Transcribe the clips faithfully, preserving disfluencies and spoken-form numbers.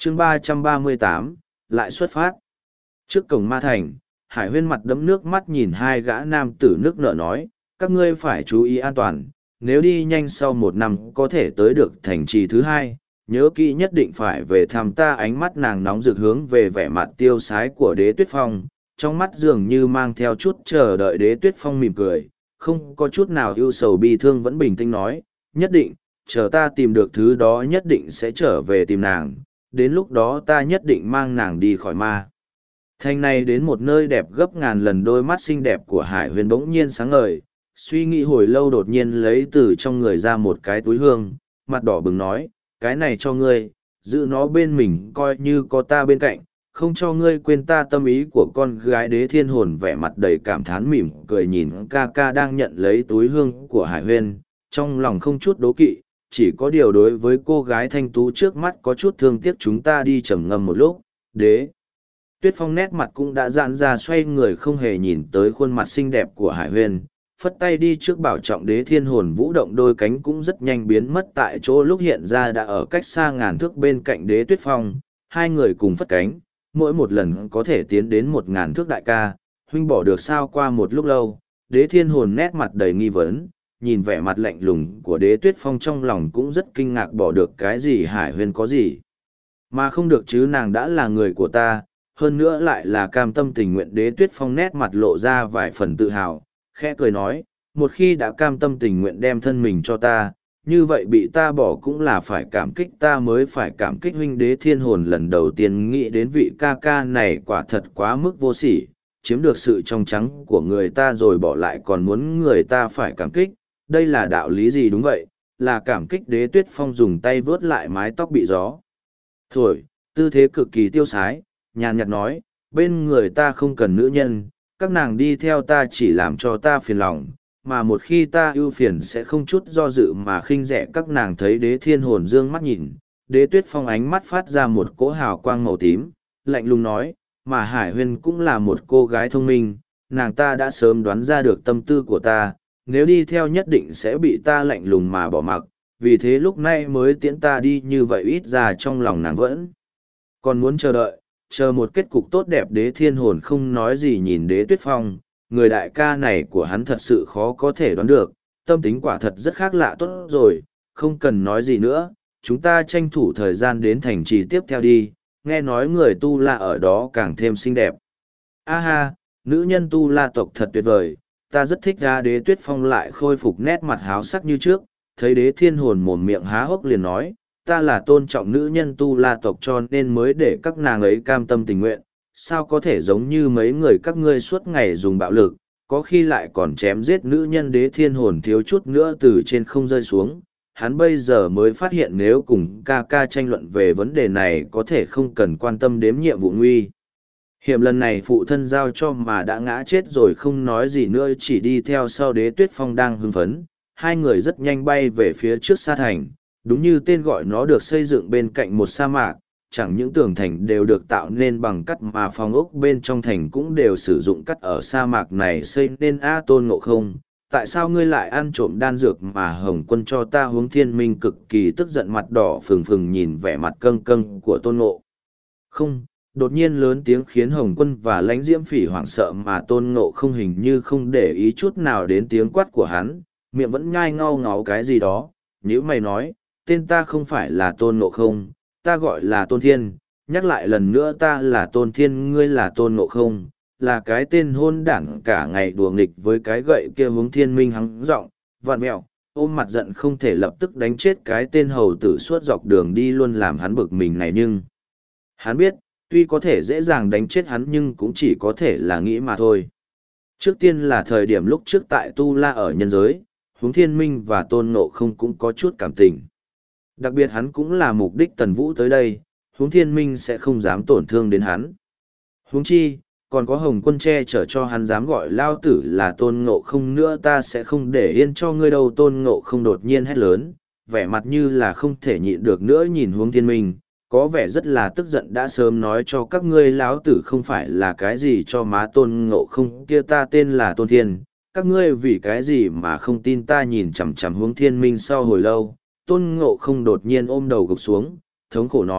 chương ba trăm ba mươi tám, lại xuất phát. Trước cổng ma thành, Hải Huyên mặt đẫm nước mắt nhìn hai gã nam tử nước nở nói, các ngươi phải chú ý an toàn, nếu đi nhanh sau một năm có thể tới được thành trì thứ hai, nhớ kỹ nhất định phải về thăm ta. Ánh mắt nàng nóng rực hướng về vẻ mặt tiêu sái của Đế Tuyết Phong, trong mắt dường như mang theo chút chờ đợi. Đế Tuyết Phong mỉm cười, không có chút nào ưu sầu bi thương, vẫn bình tĩnh nói, nhất định, chờ ta tìm được thứ đó nhất định sẽ trở về tìm nàng, đến lúc đó ta nhất định mang nàng đi khỏi ma thành này đến một nơi đẹp gấp ngàn lần. Đôi mắt xinh đẹp của Hải Huyền bỗng nhiên sáng ngời, suy nghĩ hồi lâu đột nhiên lấy từ trong người ra một cái túi hương, mặt đỏ bừng nói, cái này cho ngươi, giữ nó bên mình coi như có ta bên cạnh, không cho ngươi quên ta. Tâm ý của con gái Đế Thiên Hồn vẻ mặt đầy cảm thán mỉm cười nhìn ca ca đang nhận lấy túi hương của Hải Huyền, trong lòng không chút đố kỵ, chỉ có điều đối với cô gái thanh tú trước mắt có chút thương tiếc. Chúng ta đi trầm ngâm một lúc. Đế Tuyết Phong nét mặt cũng đã giãn ra, xoay người không hề nhìn tới khuôn mặt xinh đẹp của Hải Huyền, phất tay đi trước bảo trọng. Đế Thiên Hồn vũ động đôi cánh cũng rất nhanh biến mất tại chỗ, lúc hiện ra đã ở cách xa ngàn thước bên cạnh Đế Tuyết Phong. Hai người cùng phất cánh, mỗi một lần có thể tiến đến một ngàn thước. Đại ca, huynh bỏ được sao? Qua một lúc lâu, Đế Thiên Hồn nét mặt đầy nghi vấn, nhìn vẻ mặt lạnh lùng của Đế Tuyết Phong trong lòng cũng rất kinh ngạc. Bỏ được cái gì? Hải Huyền có gì mà không được chứ? Nàng đã là người của ta, hơn nữa lại là cam tâm tình nguyện. Đế Tuyết Phong nét mặt lộ ra vài phần tự hào, khẽ cười nói, một khi đã cam tâm tình nguyện đem thân mình cho ta, như vậy bị ta bỏ cũng là phải cảm kích, ta mới phải cảm kích huynh. Đế Thiên Hồn lần đầu tiên nghĩ đến vị ca ca này quả thật quá mức vô sỉ, chiếm được sự trong trắng của người ta rồi bỏ lại còn muốn người ta phải cảm kích, đây là đạo lý gì? Đúng vậy, là cảm kích. Đế Tuyết Phong dùng tay vớt lại mái tóc bị gió thổi, tư thế cực kỳ tiêu sái, nhàn nhạt nói, bên người ta không cần nữ nhân, các nàng đi theo ta chỉ làm cho ta phiền lòng, mà một khi ta ưu phiền sẽ không chút do dự mà khinh rẻ các nàng. Thấy Đế Thiên Hồn dương mắt nhìn, Đế Tuyết Phong ánh mắt phát ra một cỗ hào quang màu tím, lạnh lùng nói, mà Hải Huyền cũng là một cô gái thông minh, nàng ta đã sớm đoán ra được tâm tư của ta, nếu đi theo nhất định sẽ bị ta lạnh lùng mà bỏ mặc, vì thế lúc này mới tiễn ta đi như vậy. Ít ra trong lòng nàng vẫn còn muốn chờ đợi, chờ một kết cục tốt đẹp. Đế Thiên Hồn không nói gì nhìn Đế Tuyết Phong, người đại ca này của hắn thật sự khó có thể đoán được, tâm tính quả thật rất khác lạ. Tốt rồi, không cần nói gì nữa, chúng ta tranh thủ thời gian đến thành trì tiếp theo đi, nghe nói người Tu La ở đó càng thêm xinh đẹp. A ha, nữ nhân Tu La tộc thật tuyệt vời, ta rất thích ra. Đế Tuyết Phong lại khôi phục nét mặt háo sắc như trước, thấy Đế Thiên Hồn mồm miệng há hốc liền nói, ta là tôn trọng nữ nhân Tu La tộc cho nên mới để các nàng ấy cam tâm tình nguyện, sao có thể giống như mấy người các ngươi suốt ngày dùng bạo lực, có khi lại còn chém giết nữ nhân. Đế Thiên Hồn thiếu chút nữa từ trên không rơi xuống, hắn bây giờ mới phát hiện nếu cùng ca ca tranh luận về vấn đề này có thể không cần quan tâm đến nhiệm vụ nguy hiểm lần này phụ thân giao cho mà đã ngã chết rồi. Không nói gì nữa, chỉ đi theo sau Đế Tuyết Phong đang hưng phấn. Hai người rất nhanh bay về phía trước sa thành, đúng như tên gọi, nó được xây dựng bên cạnh một sa mạc, chẳng những tường thành đều được tạo nên bằng cắt mà phòng ốc bên trong thành cũng đều sử dụng cắt ở sa mạc này xây nên. A Tôn Ngộ Không, tại sao ngươi lại ăn trộm đan dược mà Hồng Quân cho ta? Hướng Thiên Minh cực kỳ tức giận, mặt đỏ phừng phừng nhìn vẻ mặt căng căng của Tôn Ngộ Không, đột nhiên lớn tiếng khiến Hồng Quân và Lãnh Diễm Phỉ hoảng sợ, mà Tôn Ngộ Không hình như không để ý chút nào đến tiếng quát của hắn, miệng vẫn nhai ngau ngáo cái gì đó, nhíu mày nói, tên ta không phải là Tôn Ngộ Không, ta gọi là Tôn Thiên, nhắc lại lần nữa, ta là Tôn Thiên, ngươi là Tôn Ngộ Không, là cái tên hôn đảng cả ngày đùa nghịch với cái gậy kia. Hướng Thiên Minh hắng giọng, vặn mẹo, ôm mặt giận không thể lập tức đánh chết cái tên hầu tử suốt dọc đường đi luôn làm hắn bực mình này. Nhưng hắn biết, tuy có thể dễ dàng đánh chết hắn nhưng cũng chỉ có thể là nghĩ mà thôi. Trước tiên là thời điểm lúc trước tại Tu La ở nhân giới, Hướng Thiên Minh và Tôn Ngộ Không cũng có chút cảm tình. Đặc biệt hắn cũng là mục đích Tần Vũ tới đây, Hướng Thiên Minh sẽ không dám tổn thương đến hắn. Huống chi, còn có Hồng Quân che chở cho hắn dám gọi lao tử là Tôn Ngộ Không nữa, ta sẽ không để yên cho ngươi đâu. Tôn Ngộ Không đột nhiên hét lớn, vẻ mặt như là không thể nhịn được nữa nhìn Hướng Thiên Minh, có vẻ rất là tức giận. Đã sớm nói cho các ngươi lão tử không phải là cái gì cho má Tôn Ngộ Không kia, ta tên là Tôn Thiên, các ngươi vì cái gì mà không tin ta? Nhìn chằm chằm Hướng Thiên Minh sau hồi lâu, Tôn Ngộ Không đột nhiên ôm đầu gục xuống, thống khổ nói,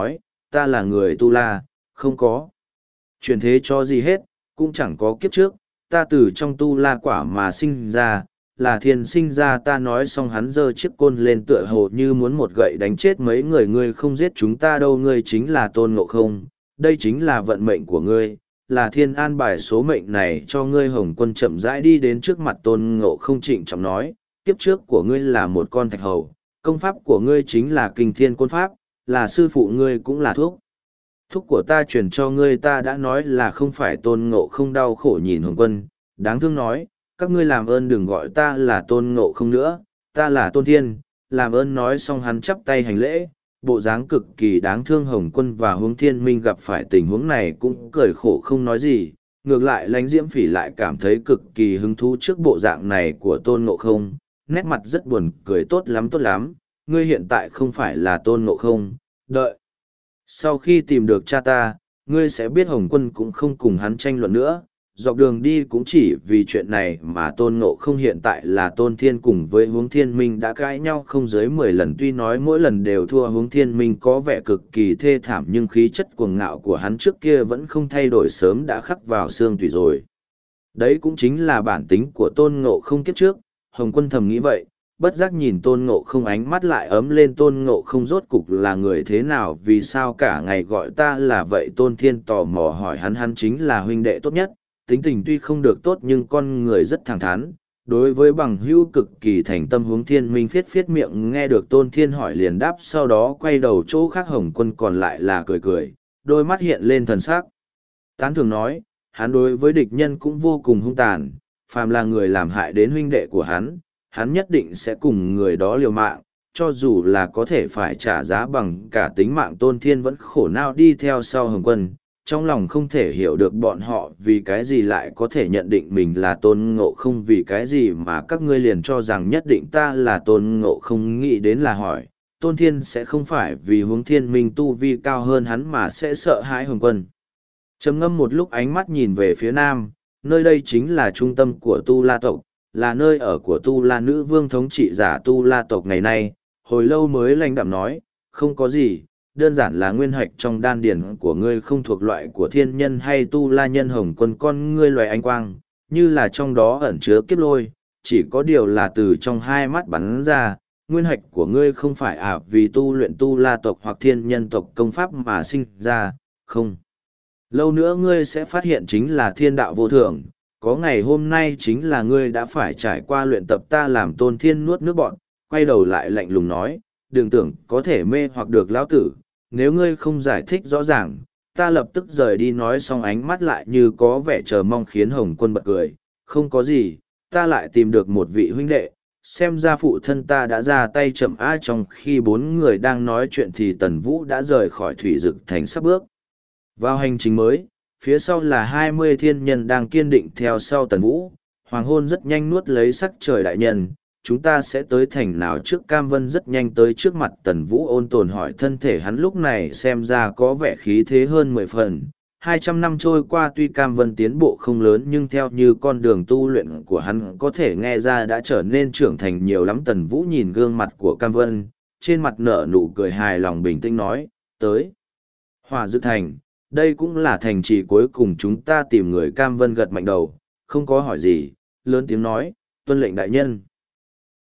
ta là người tu la, không có chuyển thế cho gì hết, cũng chẳng có kiếp trước, ta từ trong tu la quả mà sinh ra, là thiên sinh ra. Ta nói xong hắn giơ chiếc côn lên tựa hồ như muốn một gậy đánh chết mấy người. Ngươi không giết chúng ta đâu, ngươi chính là Tôn Ngộ Không, đây chính là vận mệnh của ngươi, là thiên an bài số mệnh này cho ngươi. Hồng Quân chậm rãi đi đến trước mặt Tôn Ngộ Không trịnh trọng nói, kiếp trước của ngươi là một con thạch hầu, công pháp của ngươi chính là kinh thiên côn pháp, là sư phụ ngươi cũng là thuốc. Thuốc của ta truyền cho ngươi, ta đã nói là không phải. Tôn Ngộ Không đau khổ nhìn Hồng Quân, đáng thương nói, các ngươi làm ơn đừng gọi ta là Tôn Ngộ Không nữa, ta là Tôn Thiên, làm ơn. Nói xong hắn chắp tay hành lễ, bộ dáng cực kỳ đáng thương. Hồng Quân và Hướng Thiên Minh gặp phải tình huống này cũng cười khổ không nói gì, ngược lại Lãnh Diễm Phỉ lại cảm thấy cực kỳ hứng thú trước bộ dạng này của Tôn Ngộ Không, nét mặt rất buồn cười. Tốt lắm tốt lắm, ngươi hiện tại không phải là Tôn Ngộ Không, đợi sau khi tìm được cha ta, ngươi sẽ biết. Hồng Quân cũng không cùng hắn tranh luận nữa, dọc đường đi cũng chỉ vì chuyện này mà Tôn Ngộ Không hiện tại là Tôn Thiên cùng với Hướng Thiên Minh đã cãi nhau không dưới mười lần. Tuy nói mỗi lần đều thua, Hướng Thiên Minh có vẻ cực kỳ thê thảm, nhưng khí chất cuồng ngạo của hắn trước kia vẫn không thay đổi, sớm đã khắc vào xương tủy rồi. Đấy cũng chính là bản tính của Tôn Ngộ Không kiếp trước. Hồng Quân thầm nghĩ vậy, bất giác nhìn Tôn Ngộ Không, ánh mắt lại ấm lên. Tôn Ngộ Không rốt cục là người thế nào, vì sao cả ngày gọi ta là vậy? Tôn Thiên tò mò hỏi hắn. Hắn chính là huynh đệ tốt nhất, tính tình tuy không được tốt nhưng con người rất thẳng thắn, đối với bằng hữu cực kỳ thành tâm. Hướng Thiên Minh phiết phiết miệng, nghe được Tôn Thiên hỏi liền đáp, sau đó quay đầu chỗ khác. Hồng Quân còn lại là cười cười, đôi mắt hiện lên thần sắc tán thường nói, hắn đối với địch nhân cũng vô cùng hung tàn, phàm là người làm hại đến huynh đệ của hắn, hắn nhất định sẽ cùng người đó liều mạng, cho dù là có thể phải trả giá bằng cả tính mạng. Tôn Thiên vẫn khổ não đi theo sau Hồng Quân, trong lòng không thể hiểu được bọn họ vì cái gì lại có thể nhận định mình là Tôn Ngộ Không, vì cái gì mà các ngươi liền cho rằng nhất định ta là Tôn Ngộ Không. Nghĩ đến là hỏi, Tôn Thiên sẽ không phải vì Hướng Thiên Minh tu vi cao hơn hắn mà sẽ sợ hãi Hồng Quân. Trầm ngâm một lúc, ánh mắt nhìn về phía nam, nơi đây chính là trung tâm của Tu La tộc, là nơi ở của Tu La nữ vương thống trị giả Tu La tộc ngày nay. Hồi lâu mới lãnh đạm nói, không có gì, đơn giản là nguyên hạch trong đan điển của ngươi không thuộc loại của thiên nhân hay Tu La nhân. Hồng Quân con ngươi loài ánh quang, như là trong đó ẩn chứa kiếp lôi, chỉ có điều là từ trong hai mắt bắn ra. Nguyên hạch của ngươi không phải à vì tu luyện Tu La tộc hoặc thiên nhân tộc công pháp mà sinh ra, không lâu nữa ngươi sẽ phát hiện chính là thiên đạo vô thường. Có ngày hôm nay chính là ngươi đã phải trải qua luyện tập. Ta làm Tôn Thiên nuốt nước bọn, quay đầu lại lạnh lùng nói, đừng tưởng có thể mê hoặc được lão tử, nếu ngươi không giải thích rõ ràng, ta lập tức rời đi. Nói xong ánh mắt lại như có vẻ chờ mong, khiến Hồng Quân bật cười, không có gì, ta lại tìm được một vị huynh đệ, xem ra phụ thân ta đã ra tay chậm. A. Trong khi bốn người đang nói chuyện thì Tần Vũ đã rời khỏi Thủy Dực Thành, sắp bước vào hành trình mới, phía sau là hai mươi thiên nhân đang kiên định theo sau Tần Vũ. Hoàng hôn rất nhanh nuốt lấy sắc trời. Đại nhân, chúng ta sẽ tới thành nào trước? Cam Vân rất nhanh tới trước mặt Tần Vũ, ôn tồn hỏi. Thân thể hắn lúc này xem ra có vẻ khí thế hơn mười phần. Hai trăm năm trôi qua, tuy Cam Vân tiến bộ không lớn nhưng theo như con đường tu luyện của hắn có thể nghe ra đã trở nên trưởng thành nhiều lắm. Tần Vũ nhìn gương mặt của Cam Vân, trên mặt nở nụ cười hài lòng, bình tĩnh nói, tới Hỏa Dực Thành, đây cũng là thành trì cuối cùng chúng ta tìm người. Cam Vân gật mạnh đầu, không có hỏi gì, lớn tiếng nói, tuân lệnh đại nhân.